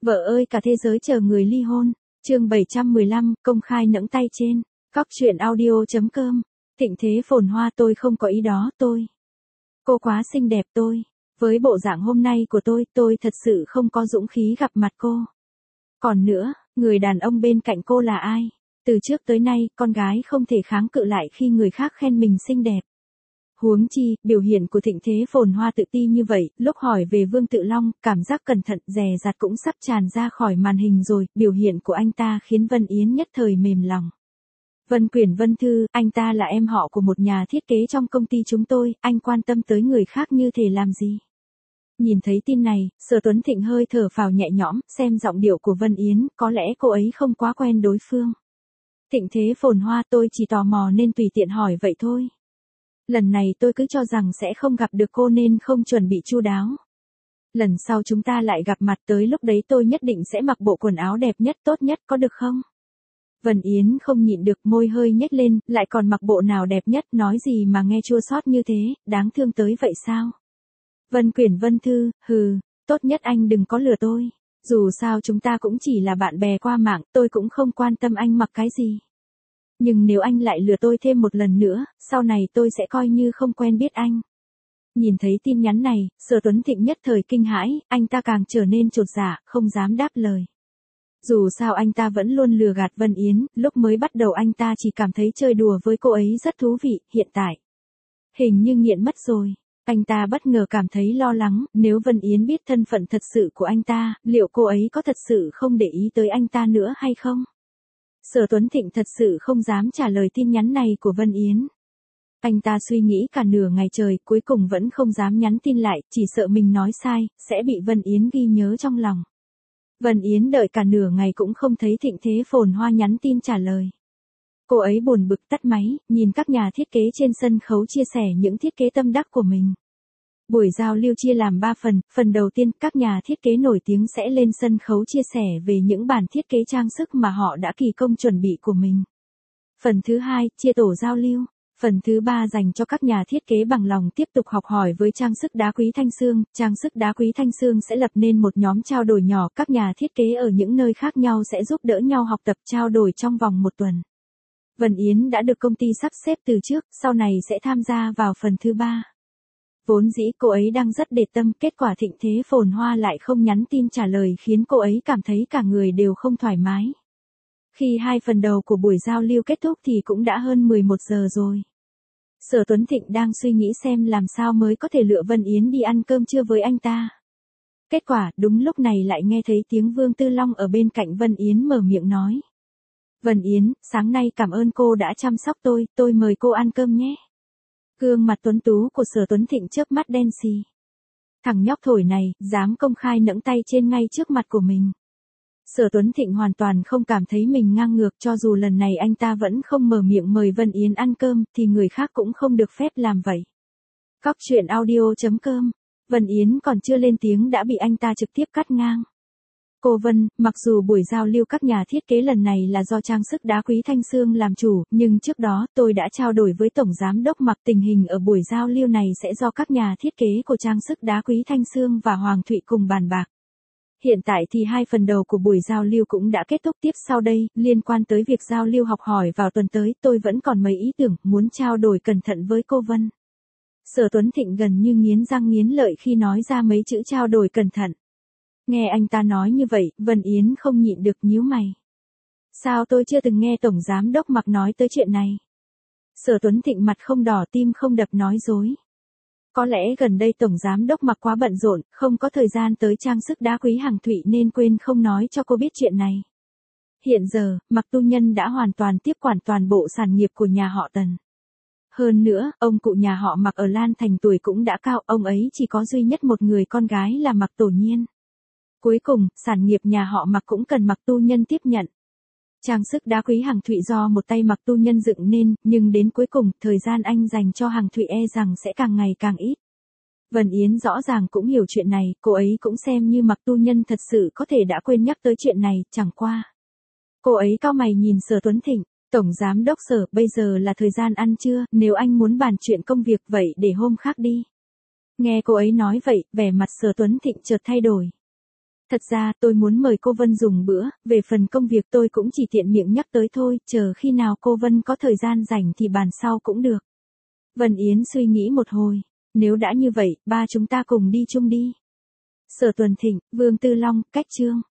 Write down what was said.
Vợ ơi cả thế giới chờ người ly hôn. Chương 715, công khai nẫng tay trên. Cóc truyện audio.com. Thịnh thế phồn hoa tôi không có ý đó cô quá xinh đẹp với bộ dạng hôm nay của tôi thật sự không có dũng khí gặp mặt cô. Còn nữa, người đàn ông bên cạnh cô là ai? Từ trước tới nay, con gái không thể kháng cự lại khi người khác khen mình xinh đẹp. Huống chi, biểu hiện của Thịnh thế phồn hoa tự ti như vậy, lúc hỏi về Vương Tự Long, cảm giác cẩn thận, dè dặt cũng sắp tràn ra khỏi màn hình rồi, biểu hiện của anh ta khiến Vân Yến nhất thời mềm lòng. Vân Quyển Vân Thư, anh ta là em họ của một nhà thiết kế trong công ty chúng tôi, anh quan tâm tới người khác như thế làm gì? Nhìn thấy tin này, Sở Tuấn Thịnh hơi thở phào nhẹ nhõm, xem giọng điệu của Vân Yến, có lẽ cô ấy không quá quen đối phương. Thịnh thế phồn hoa tôi chỉ tò mò nên tùy tiện hỏi vậy thôi. Lần này tôi cứ cho rằng sẽ không gặp được cô nên không chuẩn bị chu đáo. Lần sau chúng ta lại gặp mặt tới lúc đấy tôi nhất định sẽ mặc bộ quần áo đẹp nhất tốt nhất có được không? Vân Yến không nhịn được môi hơi nhếch lên, lại còn mặc bộ nào đẹp nhất nói gì mà nghe chua xót như thế, đáng thương tới vậy sao? Vân Quyển Vân Thư, tốt nhất anh đừng có lừa tôi. Dù sao chúng ta cũng chỉ là bạn bè qua mạng, tôi cũng không quan tâm anh mặc cái gì. Nhưng nếu anh lại lừa tôi thêm một lần nữa, sau này tôi sẽ coi như không quen biết anh. Nhìn thấy tin nhắn này, Sở Tuấn Thịnh nhất thời kinh hãi, anh ta càng trở nên chột dạ, không dám đáp lời. Dù sao anh ta vẫn luôn lừa gạt Vân Yến, lúc mới bắt đầu anh ta chỉ cảm thấy chơi đùa với cô ấy rất thú vị, hiện tại hình như nghiện mất rồi. Anh ta bất ngờ cảm thấy lo lắng, nếu Vân Yến biết thân phận thật sự của anh ta, liệu cô ấy có thật sự không để ý tới anh ta nữa hay không? Sở Tuấn Thịnh thật sự không dám trả lời tin nhắn này của Vân Yến. Anh ta suy nghĩ cả nửa ngày trời, cuối cùng vẫn không dám nhắn tin lại, chỉ sợ mình nói sai, sẽ bị Vân Yến ghi nhớ trong lòng. Vân Yến đợi cả nửa ngày cũng không thấy Thịnh thế phồn hoa nhắn tin trả lời. Cô ấy buồn bực tắt máy, nhìn các nhà thiết kế trên sân khấu chia sẻ những thiết kế tâm đắc của mình. Buổi giao lưu chia làm 3 phần, phần đầu tiên các nhà thiết kế nổi tiếng sẽ lên sân khấu chia sẻ về những bản thiết kế trang sức mà họ đã kỳ công chuẩn bị của mình. Phần thứ 2, chia tổ giao lưu. Phần thứ 3 dành cho các nhà thiết kế bằng lòng tiếp tục học hỏi với trang sức đá quý Thanh Xương. Trang sức đá quý Thanh Xương sẽ lập nên một nhóm trao đổi nhỏ, các nhà thiết kế ở những nơi khác nhau sẽ giúp đỡ nhau học tập trao đổi trong vòng 1 tuần. Vân Yến đã được công ty sắp xếp từ trước, sau này sẽ tham gia vào phần thứ 3. Vốn dĩ cô ấy đang rất để tâm, kết quả Thịnh thế phồn hoa lại không nhắn tin trả lời khiến cô ấy cảm thấy cả người đều không thoải mái. Khi 2 phần đầu của buổi giao lưu kết thúc thì cũng đã hơn 11 giờ rồi. Sở Tuấn Thịnh đang suy nghĩ xem làm sao mới có thể lựa Vân Yến đi ăn cơm trưa với anh ta. Kết quả, đúng lúc này lại nghe thấy tiếng Vương Tư Long ở bên cạnh Vân Yến mở miệng nói. Vân Yến, sáng nay cảm ơn cô đã chăm sóc tôi mời cô ăn cơm nhé. Gương mặt tuấn tú của Sở Tuấn Thịnh chớp mắt đen xì. Thằng nhóc thổi này, dám công khai nẫng tay trên ngay trước mặt của mình. Sở Tuấn Thịnh hoàn toàn không cảm thấy mình ngang ngược, cho dù lần này anh ta vẫn không mở miệng mời Vân Yến ăn cơm, thì người khác cũng không được phép làm vậy. Cóc truyện audio.com. Vân Yến còn chưa lên tiếng đã bị anh ta trực tiếp cắt ngang. Cô Vân, mặc dù buổi giao lưu các nhà thiết kế lần này là do trang sức đá quý Thanh Xương làm chủ, nhưng trước đó tôi đã trao đổi với Tổng Giám đốc Mạc, tình hình ở buổi giao lưu này sẽ do các nhà thiết kế của trang sức đá quý Thanh Xương và Hoàng Thụy cùng bàn bạc. Hiện tại thì 2 phần đầu của buổi giao lưu cũng đã kết thúc, tiếp sau đây, liên quan tới việc giao lưu học hỏi vào tuần tới, tôi vẫn còn mấy ý tưởng muốn trao đổi cẩn thận với cô Vân. Sở Tuấn Thịnh gần như nghiến răng nghiến lợi khi nói ra mấy chữ trao đổi cẩn thận. Nghe anh ta nói như vậy, Vân Yến không nhịn được nhíu mày. Sao tôi chưa từng nghe Tổng Giám đốc Mạc nói tới chuyện này? Sở Tuấn Thịnh mặt không đỏ tim không đập nói dối. Có lẽ gần đây Tổng Giám đốc Mạc quá bận rộn, không có thời gian tới trang sức đá quý Hàng Thụy nên quên không nói cho cô biết chuyện này. Hiện giờ, Mạc Tu Nhân đã hoàn toàn tiếp quản toàn bộ sản nghiệp của nhà họ Tần. Hơn nữa, ông cụ nhà họ Mạc ở Lan Thành tuổi cũng đã cao, ông ấy chỉ có duy nhất một người con gái là Mạc Tổ Nhiên. Cuối cùng, sản nghiệp nhà họ Mạc cũng cần Mạc Tu Nhân tiếp nhận. Trang sức đá quý Hàng Thụy do một tay Mạc Tu Nhân dựng nên, nhưng đến cuối cùng, thời gian anh dành cho Hàng Thụy e rằng sẽ càng ngày càng ít. Vân Yến rõ ràng cũng hiểu chuyện này, cô ấy cũng xem như Mạc Tu Nhân thật sự có thể đã quên nhắc tới chuyện này, chẳng qua. Cô ấy cau mày nhìn Sở Tuấn Thịnh, Tổng Giám đốc Sở, bây giờ là thời gian ăn trưa, nếu anh muốn bàn chuyện công việc vậy để hôm khác đi. Nghe cô ấy nói vậy, vẻ mặt Sở Tuấn Thịnh chợt thay đổi. Thật ra tôi muốn mời cô Vân dùng bữa, về phần công việc tôi cũng chỉ tiện miệng nhắc tới thôi, chờ khi nào cô Vân có thời gian rảnh thì bàn sau cũng được. Vân Yến suy nghĩ một hồi, nếu đã như vậy, ba chúng ta cùng đi chung đi. Sở Tuần Thịnh, Vương Tư Long, Cách Chương.